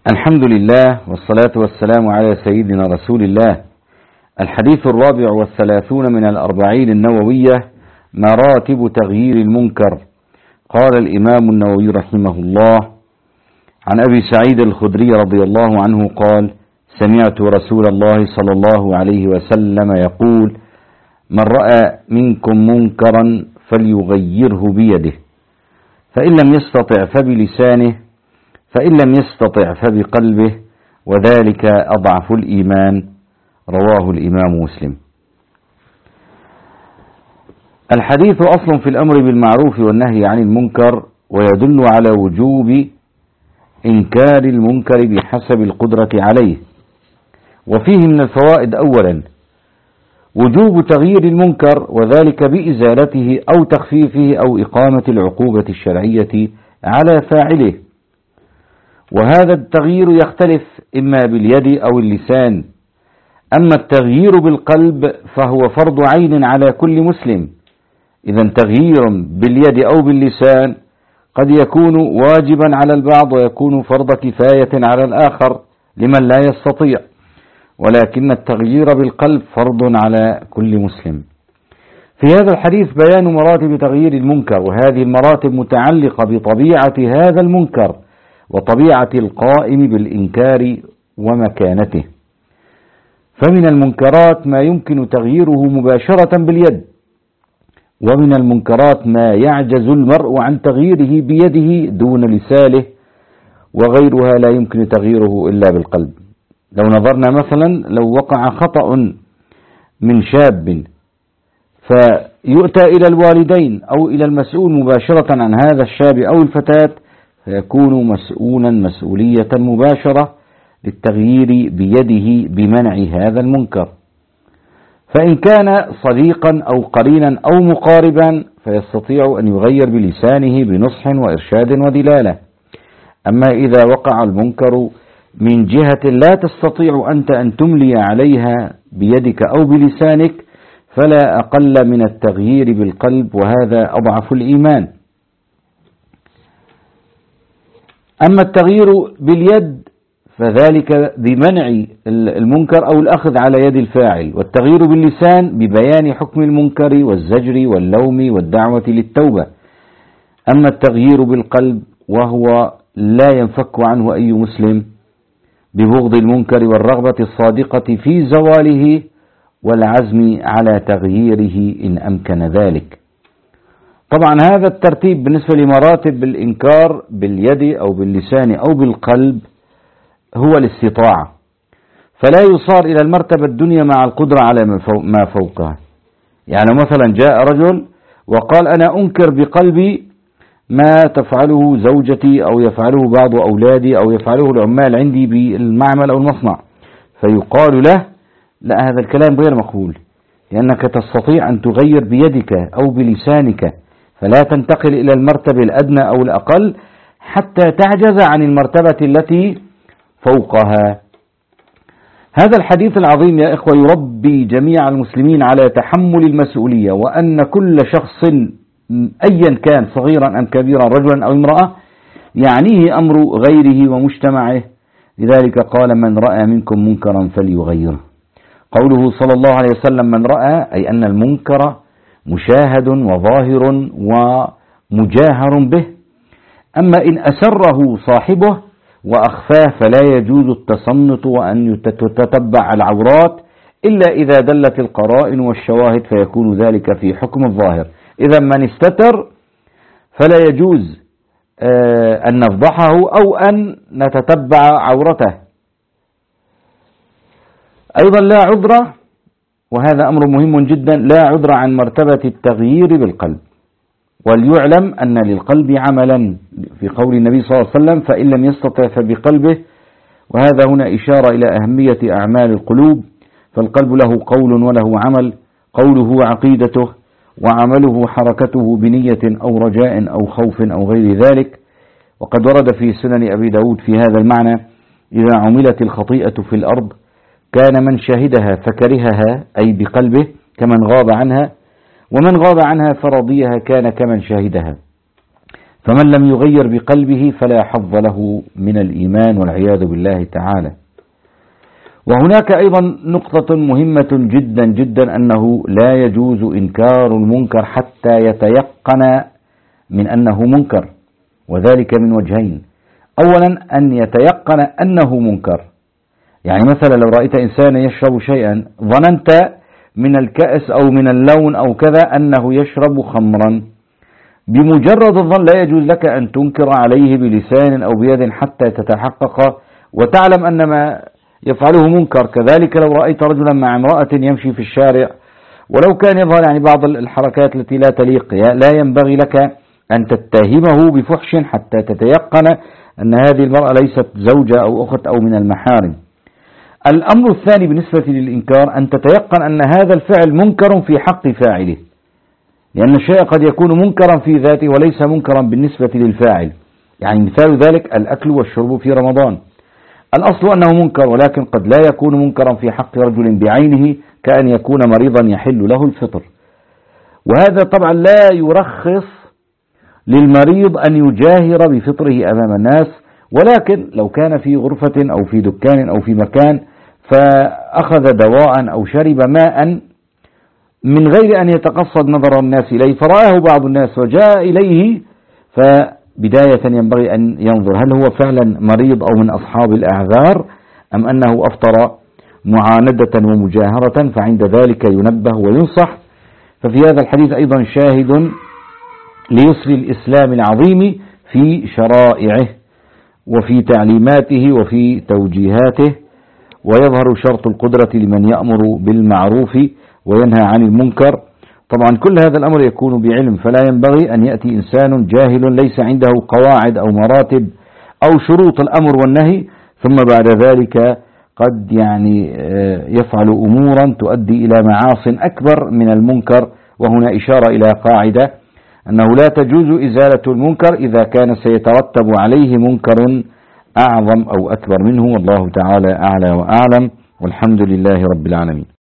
الحمد لله والصلاة والسلام على سيدنا رسول الله. الحديث 34 من الأربعين النووية: مراتب تغيير المنكر. قال الإمام النووي رحمه الله: عن أبي سعيد الخدري رضي الله عنه قال: سمعت رسول الله صلى الله عليه وسلم يقول: من رأى منكم منكرا فليغيره بيده، فإن لم يستطع فبلسانه، فإن لم يستطع فبقلبه، وذلك أضعف الإيمان. رواه الإمام مسلم. الحديث أصل في الأمر بالمعروف والنهي عن المنكر، ويدل على وجوب إنكار المنكر بحسب القدرة عليه. وفيه من الفوائد: أولا، وجوب تغيير المنكر، وذلك بإزالته أو تخفيفه أو إقامة العقوبة الشرعية على فاعله. وهذا التغيير يختلف إما باليد أو اللسان. أما التغيير بالقلب فهو فرض عين على كل مسلم. إذا تغيير باليد أو باللسان قد يكون واجبا على البعض ويكون فرض كفاية على الآخر لمن لا يستطيع، ولكن التغيير بالقلب فرض على كل مسلم. في هذا الحديث بيان مراتب تغيير المنكر، وهذه المراتب متعلقة بطبيعة هذا المنكر وطبيعة القائم بالإنكار ومكانته. فمن المنكرات ما يمكن تغييره مباشرة باليد، ومن المنكرات ما يعجز المرء عن تغييره بيده دون لسانه، وغيرها لا يمكن تغييره إلا بالقلب. لو نظرنا مثلا، لو وقع خطأ من شاب فيؤتى إلى الوالدين أو إلى المسؤول مباشرة عن هذا الشاب أو الفتاة، فيكون مسؤولا مسؤولية مباشرة للتغيير بيده بمنع هذا المنكر. فإن كان صديقا أو قرينا أو مقاربا فيستطيع أن يغير بلسانه بنصح وإرشاد ودلالة. أما إذا وقع المنكر من جهة لا تستطيع أنت أن تملي عليها بيدك أو بلسانك، فلا أقل من التغيير بالقلب، وهذا أضعف الإيمان. أما التغيير باليد فذلك بمنع المنكر أو الأخذ على يد الفاعل، والتغيير باللسان ببيان حكم المنكر والزجر واللوم والدعوة للتوبة. أما التغيير بالقلب وهو لا ينفك عنه أي مسلم ببغض المنكر والرغبة الصادقة في زواله والعزم على تغييره إن أمكن ذلك. طبعا هذا الترتيب بالنسبة لمراتب الإنكار باليد أو باللسان أو بالقلب هو الاستطاعة، فلا يصار إلى المرتبة الدنيا مع القدرة على ما فوقها. يعني مثلا جاء رجل وقال: أنا أنكر بقلبي ما تفعله زوجتي أو يفعله بعض أولادي أو يفعله العمال عندي بالمعمل أو المصنع، فيقال له: لا، هذا الكلام غير مقبول، لأنك تستطيع أن تغير بيدك أو بلسانك، فلا تنتقل إلى المرتبة الأدنى أو الأقل حتى تعجز عن المرتبة التي فوقها. هذا الحديث العظيم يا إخوة يربي جميع المسلمين على تحمل المسؤولية، وأن كل شخص أيا كان صغيرا أم كبيرا رجلا أو امرأة يعنيه أمر غيره ومجتمعه. لذلك قال: من رأى منكم منكرا فليغيره. قوله صلى الله عليه وسلم من رأى، أي أن المنكر مشاهد وظاهر ومجاهر به. أما إن أسره صاحبه وأخفاه فلا يجوز التصنت وأن تتتبع العورات إلا إذا دلت القرائن والشواهد، فيكون ذلك في حكم الظاهر. إذا من استتر فلا يجوز أن نفضحه أو أن نتتبع عورته. أيضا لا عذر، وهذا أمر مهم جدا، لا عذر عن مرتبة التغيير بالقلب. وليعلم أن للقلب عملا، في قول النبي صلى الله عليه وسلم: فإن لم يستطع فبقلبه. وهذا هنا إشارة إلى أهمية أعمال القلوب، فالقلب له قول وله عمل، قوله عقيدته، وعمله حركته بنية أو رجاء أو خوف أو غير ذلك. وقد ورد في سنن أبي داود في هذا المعنى: إذا عملت الخطيئة في الأرض كان من شهدها فكرهها، أي بقلبه، كمن غاب عنها، ومن غاب عنها فرضيها كان كمن شهدها. فمن لم يغير بقلبه فلا حظ له من الإيمان والعياذ بالله تعالى. وهناك أيضا نقطة مهمة جدا جدا، أنه لا يجوز إنكار المنكر حتى يتيقن من أنه منكر، وذلك من وجهين. أولا أن يتيقن أنه منكر، يعني مثلا لو رأيت إنسانا يشرب شيئا ظننت من الكأس أو من اللون أو كذا أنه يشرب خمرا، بمجرد الظن لا يجوز لك أن تنكر عليه بلسان أو بيد حتى تتحقق وتعلم أن ما يفعله منكر. كذلك لو رأيت رجلا مع امرأة يمشي في الشارع ولو كان يظهر يعني بعض الحركات التي لا تليق، لا ينبغي لك أن تتهمه بفحش حتى تتيقن أن هذه المرأة ليست زوجة أو أخت أو من المحارم. الأمر الثاني بالنسبة للإنكار أن تتيقن أن هذا الفعل منكر في حق فاعله، لأن الشيء قد يكون منكرا في ذاته وليس منكرا بالنسبة للفاعل. يعني مثال ذلك الأكل والشرب في رمضان، الأصل أنه منكر، ولكن قد لا يكون منكرا في حق رجل بعينه، كأن يكون مريضا يحل له الفطر. وهذا طبعا لا يرخص للمريض أن يجاهر بفطره أمام الناس، ولكن لو كان في غرفة أو في دكان أو في مكان فأخذ دواء أو شرب ماء من غير أن يتقصد نظر الناس إليه فرآه بعض الناس وجاء إليه، فبداية ينبغي أن ينظر هل هو فعلا مريض أو من أصحاب الأعذار أم أنه أفطر معاندة ومجاهرة، فعند ذلك ينبه وينصح. ففي هذا الحديث أيضا شاهد ليسر الإسلام العظيم في شرائعه وفي تعليماته وفي توجيهاته، ويظهر شرط القدرة لمن يأمر بالمعروف وينهى عن المنكر. طبعا كل هذا الأمر يكون بعلم، فلا ينبغي أن يأتي إنسان جاهل ليس عنده قواعد أو مراتب أو شروط الأمر والنهي، ثم بعد ذلك قد يفعل أمورا تؤدي إلى معاص أكبر من المنكر. وهنا إشارة إلى قاعدة أنه لا تجوز إزالة المنكر إذا كان سيترتب عليه منكر أعظم أو أكبر منه، والله تعالى أعلى وأعلم، والحمد لله رب العالمين.